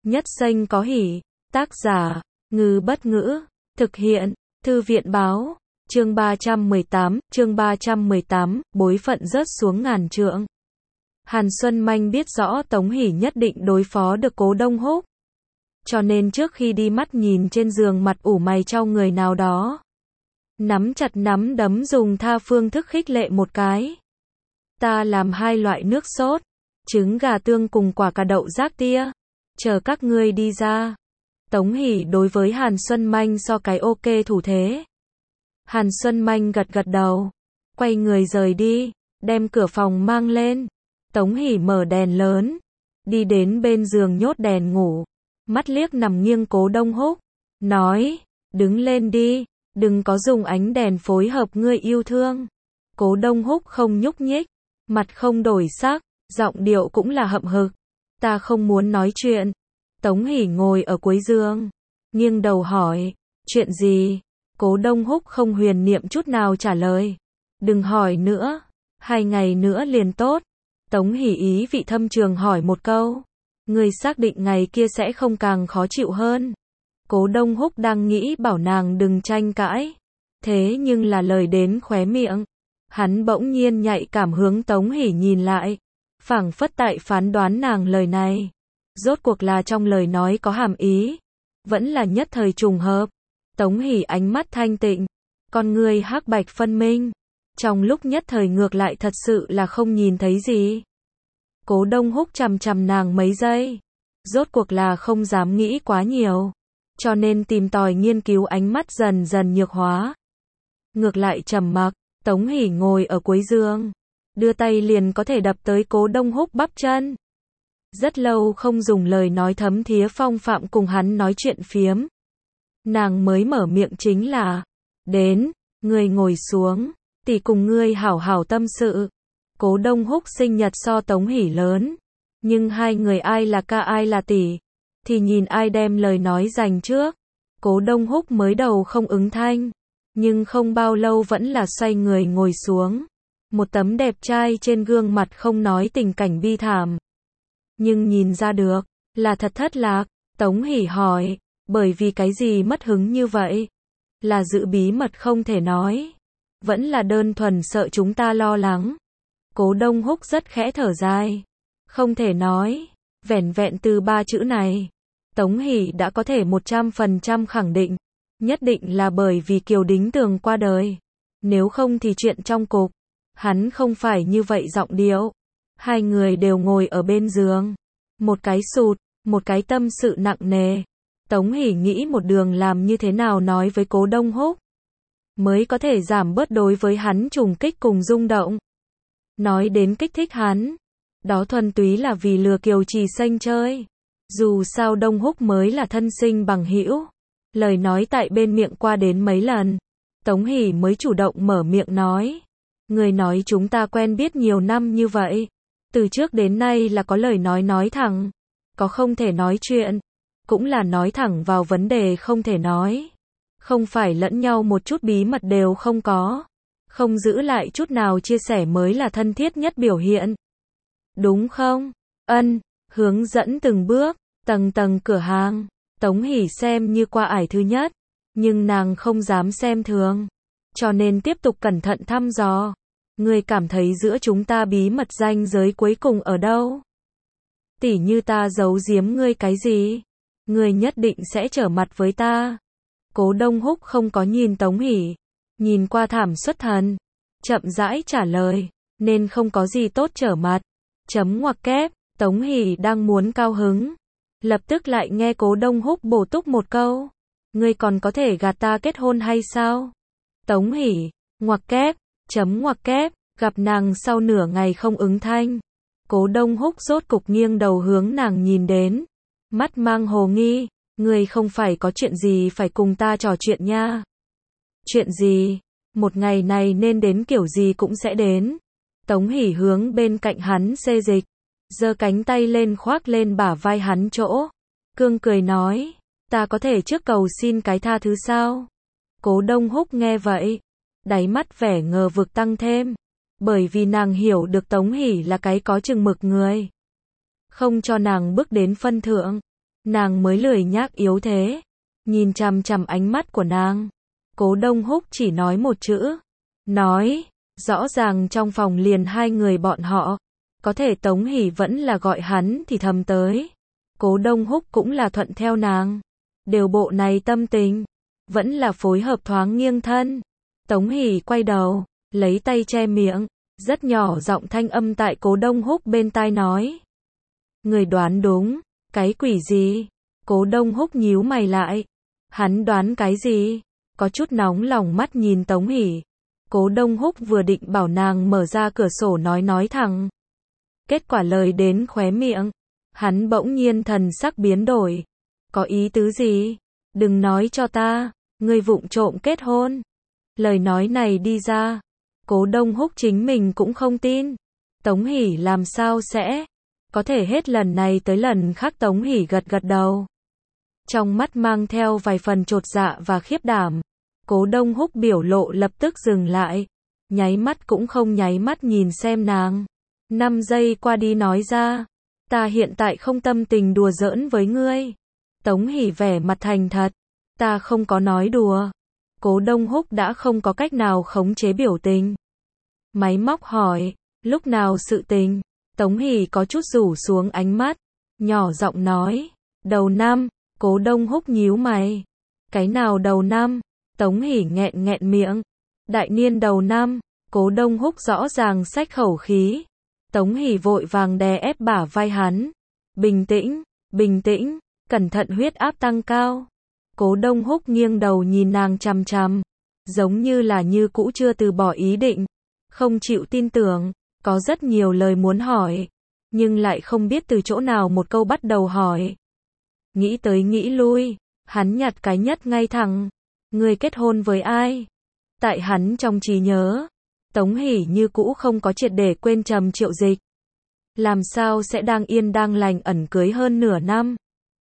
Nhất xanh có hỉ. Tác giả, Ngư Bất Ngữ. Thực hiện, Thư viện Báo. Chương 318, bối phận rớt xuống ngàn trượng. Hàn Xuân Manh biết rõ Tống Hỷ nhất định đối phó được Cố Đông Húc. Cho nên trước khi đi mắt nhìn trên giường mặt ủ mày trao người nào đó. Nắm chặt nắm đấm dùng tha phương thức khích lệ một cái. Ta làm 2 loại nước sốt, trứng gà tương cùng quả cà đậu rác tia. Chờ các ngươi đi ra. Tống Hỷ đối với Hàn Xuân Manh so cái ok thủ thế. Hàn Xuân Manh gật gật đầu. Quay người rời đi, đem cửa phòng mang lên. Tống Hỷ mở đèn lớn. Đi đến bên giường nhốt đèn ngủ. Mắt liếc nằm nghiêng Cố Đông Húc. Nói, đứng lên đi, đừng có dùng ánh đèn phối hợp ngươi yêu thương. Cố Đông Húc không nhúc nhích, mặt không đổi sắc, giọng điệu cũng là hậm hực. Ta không muốn nói chuyện. Tống Hỷ ngồi ở cuối giường, nghiêng đầu hỏi, chuyện gì? Cố Đông Húc không huyền niệm chút nào trả lời. Đừng hỏi nữa, 2 ngày nữa liền tốt. Tống Hỷ ý vị thâm trường hỏi một câu. Ngươi xác định ngày kia sẽ không càng khó chịu hơn. Cố Đông Húc đang nghĩ bảo nàng đừng tranh cãi. Thế nhưng là lời đến khóe miệng. Hắn bỗng nhiên nhạy cảm hướng Tống Hỷ nhìn lại. Phảng phất tại phán đoán nàng lời này. Rốt cuộc là trong lời nói có hàm ý. Vẫn là nhất thời trùng hợp. Tống Hỷ ánh mắt thanh tịnh. Con ngươi hắc bạch phân minh. Trong lúc nhất thời ngược lại thật sự là không nhìn thấy gì. Cố Đông Húc chằm chằm nàng mấy giây. Rốt cuộc là không dám nghĩ quá nhiều. Cho nên tìm tòi nghiên cứu ánh mắt dần dần nhược hóa. Ngược lại trầm mặc. Tống Hỷ ngồi ở cuối giường. Đưa tay liền có thể đập tới Cố Đông Húc bắp chân. Rất lâu không dùng lời nói thấm thía phong phạm cùng hắn nói chuyện phiếm. Nàng mới mở miệng chính là, đến, ngươi ngồi xuống, tỷ cùng ngươi hảo hảo tâm sự. Cố Đông Húc sinh nhật so Tống Hỷ lớn, nhưng 2 người ai là ca ai là tỷ, thì nhìn ai đem lời nói giành trước. Cố Đông Húc mới đầu không ứng thanh, nhưng không bao lâu vẫn là xoay người ngồi xuống. Một tấm đẹp trai trên gương mặt không nói tình cảnh bi thảm. Nhưng nhìn ra được, là thật thất lạc. Tống Hỷ hỏi, bởi vì cái gì mất hứng như vậy? Là giữ bí mật không thể nói? Vẫn là đơn thuần sợ chúng ta lo lắng? Cố Đông Húc rất khẽ thở dài. Không thể nói. Vẻn vẹn từ 3 chữ này. Tống Hỷ đã có thể 100% khẳng định. Nhất định là bởi vì Kiều Đính Tường qua đời. Nếu không thì chuyện trong cục. Hắn không phải như vậy giọng điệu. 2 người đều ngồi ở bên giường. Một cái sụt, một cái tâm sự nặng nề. Tống Hỷ nghĩ một đường làm như thế nào nói với Cố Đông Húc. Mới có thể giảm bớt đối với hắn trùng kích cùng rung động. Nói đến kích thích hắn. Đó thuần túy là vì lừa Kiều Trì Xanh chơi. Dù sao Đông Húc mới là thân sinh bằng hữu. Lời nói tại bên miệng qua đến mấy lần. Tống Hỷ mới chủ động mở miệng nói. Người nói chúng ta quen biết nhiều năm như vậy. Từ trước đến nay là có lời nói thẳng. Có không thể nói chuyện. Cũng là nói thẳng vào vấn đề không thể nói. Không phải lẫn nhau một chút bí mật đều không có. Không giữ lại chút nào chia sẻ mới là thân thiết nhất biểu hiện. Đúng không? Ân, hướng dẫn từng bước, tầng tầng cửa hàng. Tống Hỷ xem như qua ải thứ nhất. Nhưng nàng không dám xem thường. Cho nên tiếp tục cẩn thận thăm dò. Ngươi cảm thấy giữa chúng ta bí mật ranh giới cuối cùng ở đâu? Tỉ như ta giấu giếm ngươi cái gì? Ngươi nhất định sẽ trở mặt với ta. Cố Đông Húc không có nhìn Tống Hỷ. Nhìn qua thảm xuất thần. Chậm rãi trả lời. Nên không có gì tốt trở mặt. Chấm ngoặc kép. Tống Hỷ đang muốn cao hứng. Lập tức lại nghe Cố Đông Húc bổ túc một câu. Ngươi còn có thể gạt ta kết hôn hay sao? Tống Hỷ. Ngoặc kép. Chấm ngoặc kép. Gặp nàng sau nửa ngày không ứng thanh. Cố Đông Húc rốt cục nghiêng đầu hướng nàng nhìn đến. Mắt mang hồ nghi. Ngươi không phải có chuyện gì phải cùng ta trò chuyện nha. Chuyện gì? Một ngày này nên đến kiểu gì cũng sẽ đến. Tống Hỷ hướng bên cạnh hắn xê dịch. Giơ cánh tay lên khoác lên bả vai hắn chỗ. Cương cười nói. Ta có thể trước cầu xin cái tha thứ sao? Cố Đông Húc nghe vậy. Đáy mắt vẻ ngờ vực tăng thêm. Bởi vì nàng hiểu được Tống Hỷ là cái có chừng mực người. Không cho nàng bước đến phân thượng. nàng mới lười nhác yếu thế, nhìn chằm chằm ánh mắt của nàng. Cố Đông Húc chỉ nói một chữ, nói, rõ ràng trong phòng liền hai người bọn họ, có thể Tống Hỷ vẫn là gọi hắn thì thầm tới. Cố Đông Húc cũng là thuận theo nàng, đều bộ này tâm tình, vẫn là phối hợp thoáng nghiêng thân. Tống Hỷ quay đầu, lấy tay che miệng, rất nhỏ giọng thanh âm tại Cố Đông Húc bên tai nói. Người đoán đúng, cái quỷ gì? Cố Đông Húc nhíu mày lại. Hắn đoán cái gì? Có chút nóng lòng mắt nhìn Tống Hỷ. Cố Đông Húc vừa định bảo nàng mở ra cửa sổ nói thẳng. Kết quả lời đến khóe miệng, hắn bỗng nhiên thần sắc biến đổi. Có ý tứ gì? Đừng nói cho ta, ngươi vụng trộm kết hôn. Lời nói này đi ra, Cố Đông Húc chính mình cũng không tin. Tống Hỷ làm sao sẽ? Có thể hết lần này tới lần khác Tống Hỷ gật gật đầu. Trong mắt mang theo vài phần chột dạ và khiếp đảm. Cố Đông Húc biểu lộ lập tức dừng lại. Nháy mắt cũng không nháy mắt nhìn xem nàng. 5 giây qua đi nói ra. Ta hiện tại không tâm tình đùa giỡn với ngươi. Tống Hỷ vẻ mặt thành thật. Ta không có nói đùa. Cố Đông Húc đã không có cách nào khống chế biểu tình. Máy móc hỏi, lúc nào sự tình? Tống Hỷ có chút rủ xuống ánh mắt, nhỏ giọng nói, đầu năm. Cố Đông Húc nhíu mày. Cái nào đầu năm? Tống Hỷ nghẹn miệng. Đại niên đầu năm. Cố Đông Húc rõ ràng xách khẩu khí. Tống Hỷ vội vàng đè ép bả vai hắn. Bình tĩnh, cẩn thận huyết áp tăng cao. Cố Đông Húc nghiêng đầu nhìn nàng chằm chằm, giống như là như cũ chưa từ bỏ ý định, không chịu tin tưởng, có rất nhiều lời muốn hỏi, nhưng lại không biết từ chỗ nào một câu bắt đầu hỏi. Nghĩ tới nghĩ lui, hắn nhặt cái nhất ngay thẳng, người kết hôn với ai? Tại hắn trong trí nhớ, Tống Hỷ như cũ không có triệt để quên Trầm Triệu Dịch. Làm sao sẽ đang yên đang lành ẩn cưới hơn nửa năm?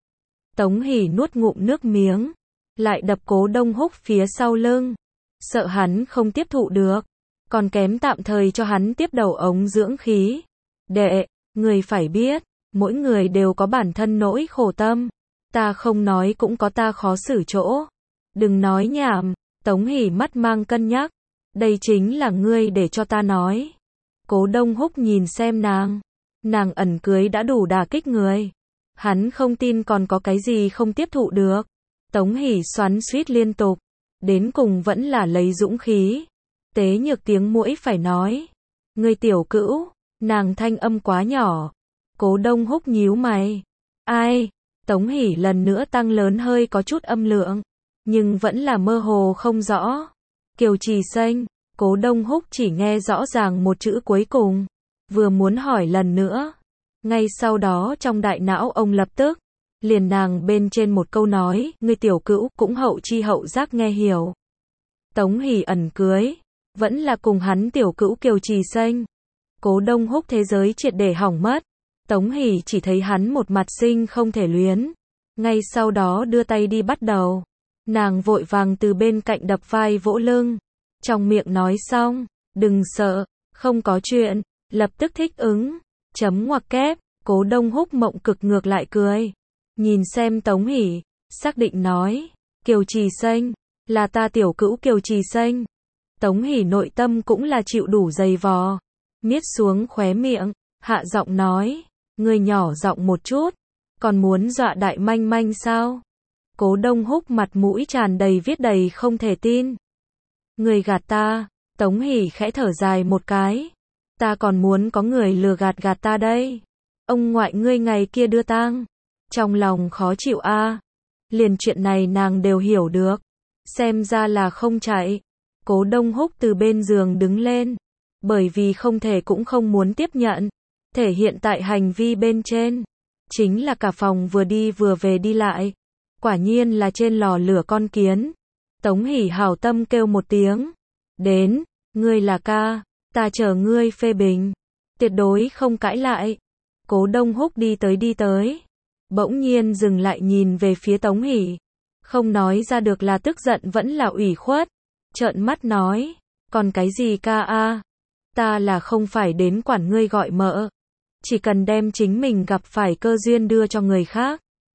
Tống Hỷ nuốt ngụm nước miếng, lại đập Cố Đông Húc phía sau lưng, sợ hắn không tiếp thụ được, còn kém tạm thời cho hắn tiếp đầu ống dưỡng khí. Đệ, người phải biết, mỗi người đều có bản thân nỗi khổ tâm, ta không nói cũng có ta khó xử chỗ. Đừng nói nhảm. Tống Hỷ mắt mang cân nhắc, đây chính là ngươi để cho ta nói. Cố Đông Húc nhìn xem nàng ẩn cưới đã đủ đả kích người. Hắn không tin còn có cái gì không tiếp thụ được. Tống Hỷ xoắn xuýt liên tục, đến cùng vẫn là lấy dũng khí. Tế nhược tiếng muỗi phải nói. Ngươi tiểu cữu, nàng thanh âm quá nhỏ. Cố Đông Húc nhíu mày. Ai? Tống Hỷ lần nữa tăng lớn hơi có chút âm lượng, nhưng vẫn là mơ hồ không rõ. Kiều Trì Xanh. Cố Đông Húc chỉ nghe rõ ràng một chữ cuối cùng, vừa muốn hỏi lần nữa. Ngay sau đó trong đại não ông lập tức liền nàng bên trên một câu nói, ngươi tiểu cữu cũng hậu chi hậu giác nghe hiểu. Tống Hỷ ẩn cưới, vẫn là cùng hắn tiểu cữu Kiều Trì Xanh. Cố Đông Húc thế giới triệt để hỏng mất. Tống Hỷ chỉ thấy hắn một mặt sinh không thể luyến. Ngay sau đó đưa tay đi bắt đầu. Nàng vội vàng từ bên cạnh đập vai vỗ lưng. Trong miệng nói xong, đừng sợ, không có chuyện, lập tức thích ứng. Chấm ngoặc kép, Cố Đông Húc mộng cực ngược lại cười. Nhìn xem Tống Hỷ, xác định nói, Kiều Trì Xanh, là ta tiểu cữu Kiều Trì Xanh. Tống Hỷ nội tâm cũng là chịu đủ dày vò, miết xuống khóe miệng, hạ giọng nói, ngươi nhỏ giọng một chút, còn muốn dọa đại manh manh sao? Cố Đông Húc mặt mũi tràn đầy viết đầy không thể tin. Người gạt ta. Tống Hỷ khẽ thở dài một cái. Ta còn muốn có người lừa gạt ta đây. Ông ngoại ngươi ngày kia đưa tang. Trong lòng khó chịu a. Liền chuyện này nàng đều hiểu được. Xem ra là không chạy. Cố Đông Húc từ bên giường đứng lên. Bởi vì không thể cũng không muốn tiếp nhận. Thể hiện tại hành vi bên trên. Chính là cả phòng vừa đi vừa về đi lại. Quả nhiên là trên lò lửa con kiến. Tống Hỷ hảo tâm kêu một tiếng. Đến, ngươi là ca, ta chờ ngươi phê bình. Tuyệt đối không cãi lại. Cố Đông Húc đi tới. Bỗng nhiên dừng lại nhìn về phía Tống Hỷ. Không nói ra được là tức giận vẫn là ủy khuất. Trợn mắt nói, còn cái gì ca a? Ta là không phải đến quản ngươi gọi mợ. Chỉ cần đem chính mình gặp phải cơ duyên đưa cho người khác.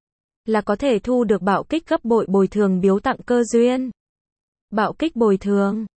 là có thể thu được bạo kích gấp bội bồi thường biếu tặng cơ duyên. Bạo kích bồi thường